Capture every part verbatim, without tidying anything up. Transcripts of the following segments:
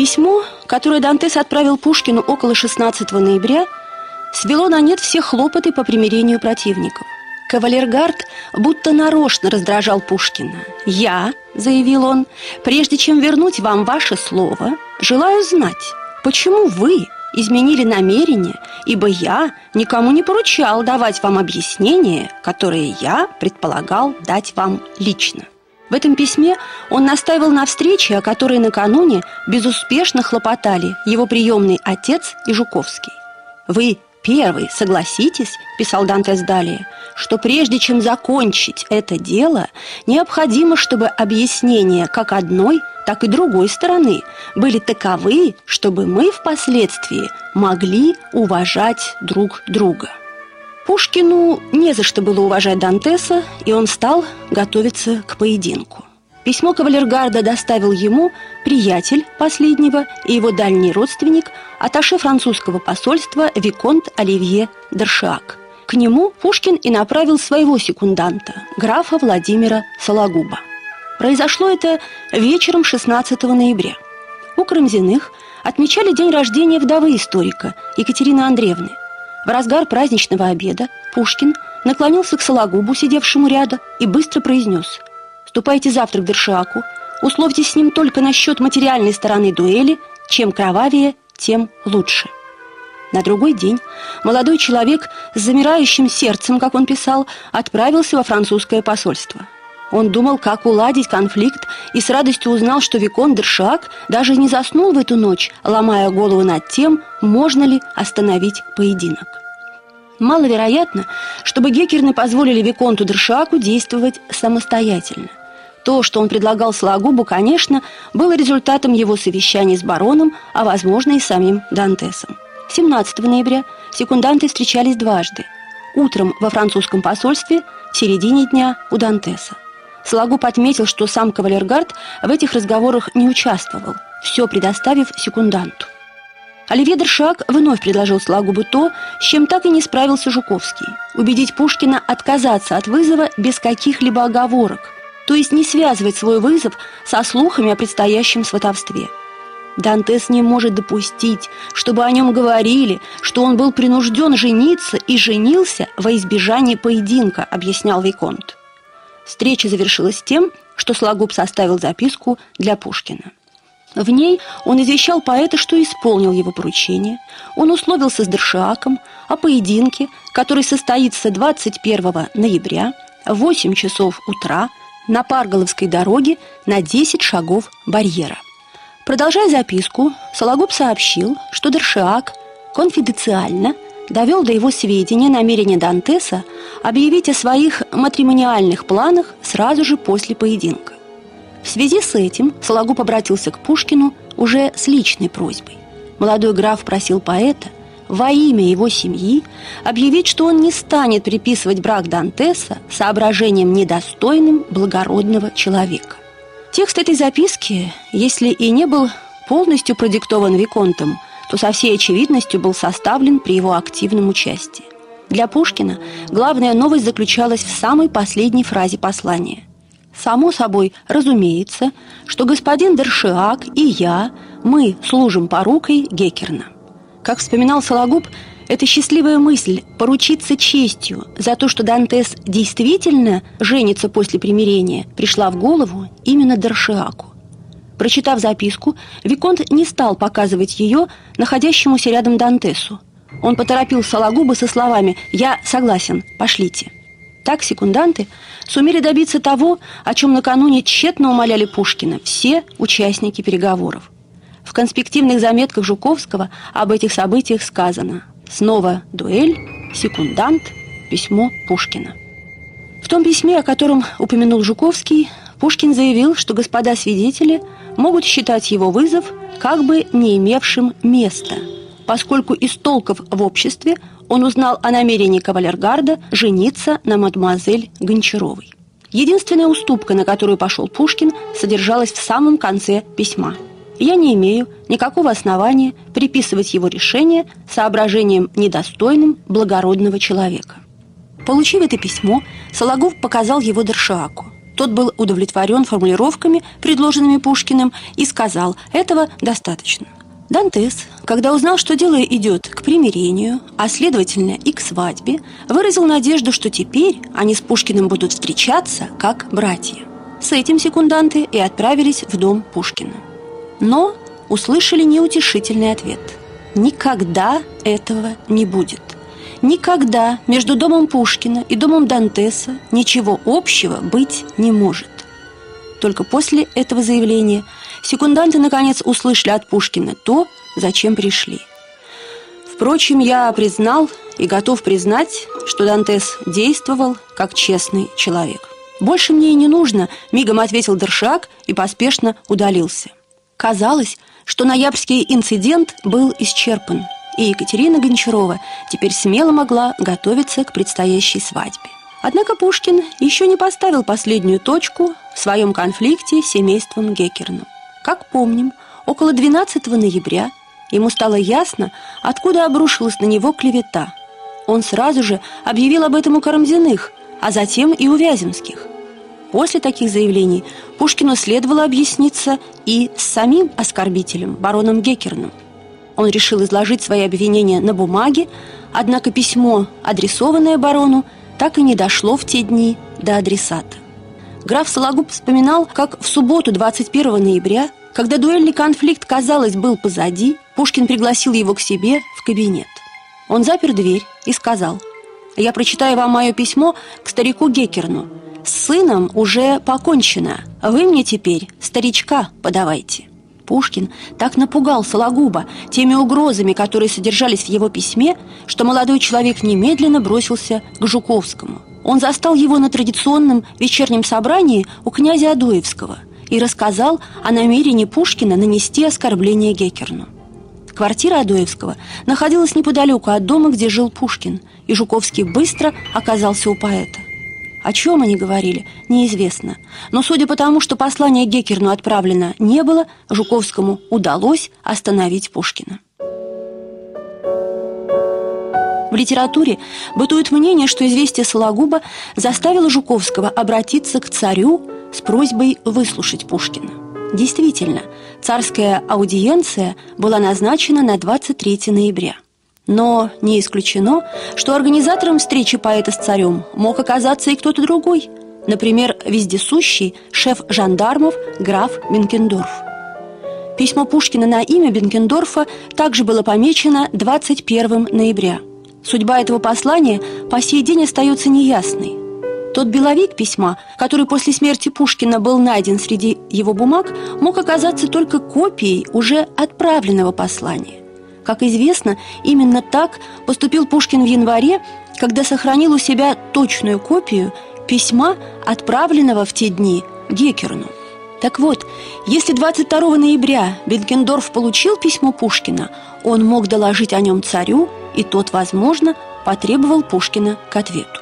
Письмо, которое Дантес отправил Пушкину около шестнадцатого ноября, свело на нет все хлопоты по примирению противников. Кавалергард будто нарочно раздражал Пушкина. «Я, — заявил он, — прежде чем вернуть вам ваше слово, желаю знать, почему вы изменили намерение, ибо я никому не поручал давать вам объяснения, которые я предполагал дать вам лично». В этом письме он настаивал на встрече, о которой накануне безуспешно хлопотали его приемный отец и Жуковский. «Вы первый согласитесь, — писал Дантес далее, — что прежде чем закончить это дело, необходимо, чтобы объяснения как одной, так и другой стороны были таковы, чтобы мы впоследствии могли уважать друг друга». Пушкину не за что было уважать Дантеса, и он стал готовиться к поединку. Письмо кавалергарда доставил ему приятель последнего и его дальний родственник, атташе французского посольства виконт Оливье Д'Аршиак. К нему Пушкин и направил своего секунданта, графа Владимира Сологуба. Произошло это вечером шестнадцатого ноября. У Карамзиных отмечали день рождения вдовы историка Екатерины Андреевны. В разгар праздничного обеда Пушкин наклонился к Сологубу, сидевшему рядом, и быстро произнес: «Ступайте завтра к Д'Аршиаку, условьтесь с ним только насчет материальной стороны дуэли, чем кровавее, тем лучше». На другой день молодой человек с замирающим сердцем, как он писал, отправился во французское посольство. Он думал, как уладить конфликт, и с радостью узнал, что виконт Д'Аршиак даже не заснул в эту ночь, ломая голову над тем, можно ли остановить поединок. Маловероятно, чтобы Геккерны позволили виконту Д'Аршиаку действовать самостоятельно. То, что он предлагал Сологубу, конечно, было результатом его совещаний с бароном, а, возможно, и самим Дантесом. семнадцатого ноября секунданты встречались дважды. Утром во французском посольстве, в середине дня у Дантеса. Сологуб отметил, что сам кавалергард в этих разговорах не участвовал, все предоставив секунданту. Оливье Д'Аршиак вновь предложил Сологубу то, с чем так и не справился Жуковский – убедить Пушкина отказаться от вызова без каких-либо оговорок, то есть не связывать свой вызов со слухами о предстоящем сватовстве. Дантес не может допустить, чтобы о нем говорили, что он был принужден жениться и женился во избежание поединка, объяснял виконт. Встреча завершилась тем, что Сологуб составил записку для Пушкина. В ней он извещал поэта, что исполнил его поручение. Он условился с Д'Аршиаком о поединке, который состоится двадцать первого ноября в восемь часов утра на Парголовской дороге на десять шагов барьера. Продолжая записку, Сологуб сообщил, что Д'Аршиак конфиденциально довел до его сведения намерение Дантеса объявить о своих матримониальных планах сразу же после поединка. В связи с этим Сологуб обратился к Пушкину уже с личной просьбой. Молодой граф просил поэта во имя его семьи объявить, что он не станет приписывать брак Дантеса соображением недостойным благородного человека. Текст этой записки, если и не был полностью продиктован виконтом, то со всей очевидностью был составлен при его активном участии. Для Пушкина главная новость заключалась в самой последней фразе послания. «Само собой разумеется, что господин Д'Аршиак и я, мы служим порукой Геккерна». Как вспоминал Сологуб, эта счастливая мысль поручиться честью за то, что Дантес действительно женится после примирения, пришла в голову именно Д'Аршиаку. Прочитав записку, виконт не стал показывать ее находящемуся рядом Дантесу. Он поторопил Сологуба со словами «Я согласен, пошлите». Так секунданты сумели добиться того, о чем накануне тщетно умоляли Пушкина все участники переговоров. В конспективных заметках Жуковского об этих событиях сказано: снова дуэль, секундант, письмо Пушкина. В том письме, о котором упомянул Жуковский, Пушкин заявил, что господа свидетели могут считать его вызов как бы не имевшим места, поскольку из толков в обществе он узнал о намерении кавалергарда жениться на мадемуазель Гончаровой. Единственная уступка, на которую пошел Пушкин, содержалась в самом конце письма. «Я не имею никакого основания приписывать его решение соображениям недостойным благородного человека». Получив это письмо, Сологуб показал его Д'Аршиаку. Тот был удовлетворен формулировками, предложенными Пушкиным, и сказал: «Этого достаточно». Дантес, когда узнал, что дело идет к примирению, а следовательно и к свадьбе, выразил надежду, что теперь они с Пушкиным будут встречаться как братья. С этим секунданты и отправились в дом Пушкина. Но услышали неутешительный ответ: никогда этого не будет. Никогда между домом Пушкина и домом Дантеса ничего общего быть не может. Только после этого заявления секунданты наконец услышали от Пушкина то, зачем пришли. Впрочем, я признал и готов признать, что Дантес действовал как честный человек. «Больше мне и не нужно», — мигом ответил Дершак и поспешно удалился. Казалось, что ноябрьский инцидент был исчерпан, и Екатерина Гончарова теперь смело могла готовиться к предстоящей свадьбе. Однако Пушкин еще не поставил последнюю точку в своем конфликте с семейством Геккерну. Как помним, около двенадцатого ноября ему стало ясно, откуда обрушилась на него клевета. Он сразу же объявил об этом у Карамзиных, а затем и у Вяземских. После таких заявлений Пушкину следовало объясниться и с самим оскорбителем, бароном Геккерном. Он решил изложить свои обвинения на бумаге, однако письмо, адресованное барону, так и не дошло в те дни до адресата. Граф Сологуб вспоминал, как в субботу двадцать первого ноября, когда дуэльный конфликт, казалось, был позади, Пушкин пригласил его к себе в кабинет. Он запер дверь и сказал: «Я прочитаю вам мое письмо к старику Геккерну. С сыном уже покончено. Вы мне теперь старичка подавайте». Пушкин так напугал Сологуба теми угрозами, которые содержались в его письме, что молодой человек немедленно бросился к Жуковскому. Он застал его на традиционном вечернем собрании у князя Адоевского и рассказал о намерении Пушкина нанести оскорбление Геккерну. Квартира Адоевского находилась неподалеку от дома, где жил Пушкин, и Жуковский быстро оказался у поэта. О чем они говорили, неизвестно. Но судя по тому, что послание Геккерну отправлено не было, Жуковскому удалось остановить Пушкина. В литературе бытует мнение, что известие Сологуба заставило Жуковского обратиться к царю с просьбой выслушать Пушкина. Действительно, царская аудиенция была назначена на двадцать третьего ноября. Но не исключено, что организатором встречи поэта с царем мог оказаться и кто-то другой, например, вездесущий шеф жандармов граф Бенкендорф. Письмо Пушкина на имя Бенкендорфа также было помечено двадцать первого ноября. Судьба этого послания по сей день остается неясной. Тот беловик письма, который после смерти Пушкина был найден среди его бумаг, мог оказаться только копией уже отправленного послания. Как известно, именно так поступил Пушкин в январе, когда сохранил у себя точную копию письма, отправленного в те дни Геккерну. Так вот, если двадцать второго ноября Бенкендорф получил письмо Пушкина, он мог доложить о нем царю, и тот, возможно, потребовал Пушкина к ответу.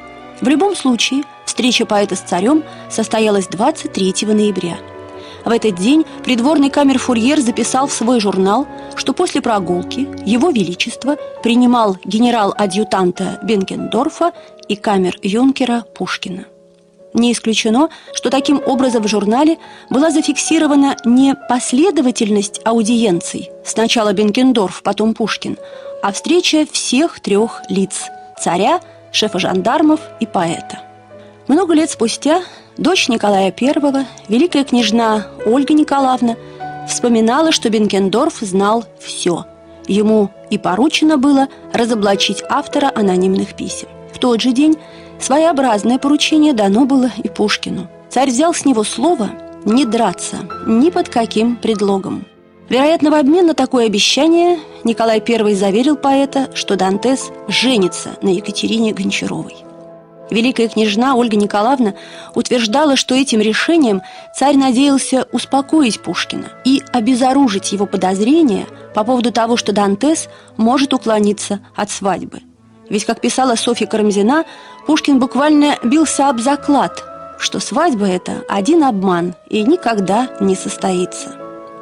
В любом случае, встреча поэта с царем состоялась двадцать третьего ноября. В этот день придворный камерфурьер записал в свой журнал, что после прогулки Его Величество принимал генерал-адъютанта Бенкендорфа и камер-юнкера Пушкина. Не исключено, что таким образом в журнале была зафиксирована не последовательность аудиенций, сначала Бенкендорф, потом Пушкин, а встреча всех трех лиц – царя, шефа жандармов и поэта. Много лет спустя дочь Николая Первого, великая княжна Ольга Николаевна, вспоминала, что Бенкендорф знал все. Ему и поручено было разоблачить автора анонимных писем. В тот же день своеобразное поручение дано было и Пушкину. Царь взял с него слово не драться ни под каким предлогом. Вероятно, в обмен на такое обещание Николай Первый заверил поэта, что Дантес женится на Екатерине Гончаровой. Великая княжна Ольга Николаевна утверждала, что этим решением царь надеялся успокоить Пушкина и обезоружить его подозрения по поводу того, что Дантес может уклониться от свадьбы. Ведь, как писала Софья Карамзина, Пушкин буквально бился об заклад, что свадьба эта один обман и никогда не состоится.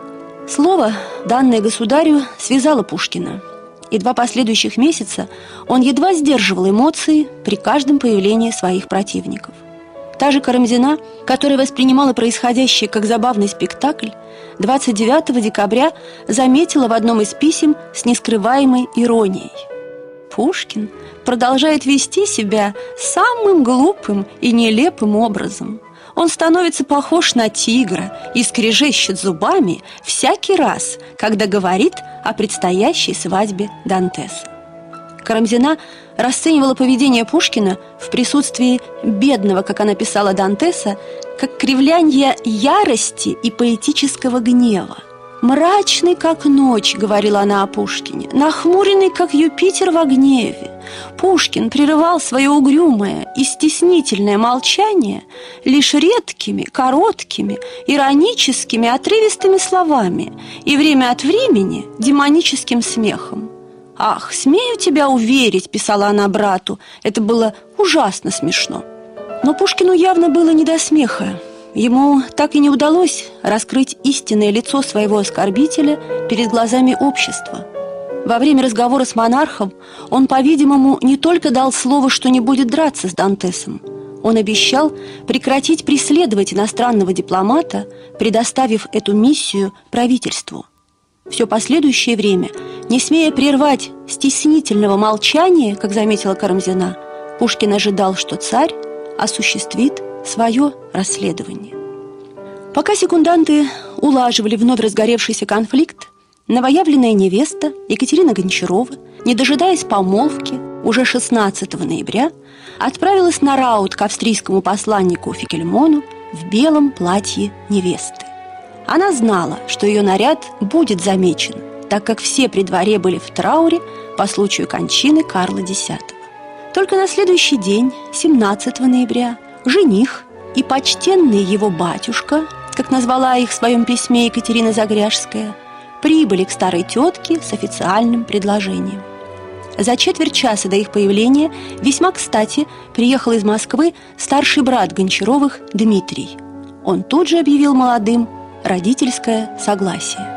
Слово, данное государю, связало Пушкина, и два последующих месяца он едва сдерживал эмоции при каждом появлении своих противников. Та же Карамзина, которая воспринимала происходящее как забавный спектакль, двадцать девятого декабря заметила в одном из писем с нескрываемой иронией: «Пушкин продолжает вести себя самым глупым и нелепым образом. Он становится похож на тигра и скрежещет зубами всякий раз, когда говорит о предстоящей свадьбе Дантеса». Карамзина расценивала поведение Пушкина в присутствии бедного, как она писала, Дантеса, как кривлянье ярости и поэтического гнева. «Мрачный, как ночь», — говорила она о Пушкине, «нахмуренный, как Юпитер во гневе». Пушкин прерывал свое угрюмое и стеснительное молчание лишь редкими, короткими, ироническими, отрывистыми словами и время от времени демоническим смехом. «Ах, смею тебя уверить», — писала она брату, — «это было ужасно смешно». Но Пушкину явно было не до смеха. Ему так и не удалось раскрыть истинное лицо своего оскорбителя перед глазами общества. Во время разговора с монархом он, по-видимому, не только дал слово, что не будет драться с Дантесом. Он обещал прекратить преследовать иностранного дипломата, предоставив эту миссию правительству. Все последующее время, не смея прервать стеснительного молчания, как заметила Карамзина, Пушкин ожидал, что царь осуществит свое расследование. Пока секунданты улаживали вновь разгоревшийся конфликт, новоявленная невеста Екатерина Гончарова, не дожидаясь помолвки, уже шестнадцатого ноября отправилась на раут к австрийскому посланнику Фикельмону в белом платье невесты. Она знала, что ее наряд будет замечен, так как все при дворе были в трауре по случаю кончины Карла Десятого. Только на следующий день, семнадцатого ноября, жених и почтенный его батюшка, как назвала их в своем письме Екатерина Загряжская, прибыли к старой тетке с официальным предложением. За четверть часа до их появления весьма кстати приехал из Москвы старший брат Гончаровых Дмитрий. Он тут же объявил молодым родительское согласие.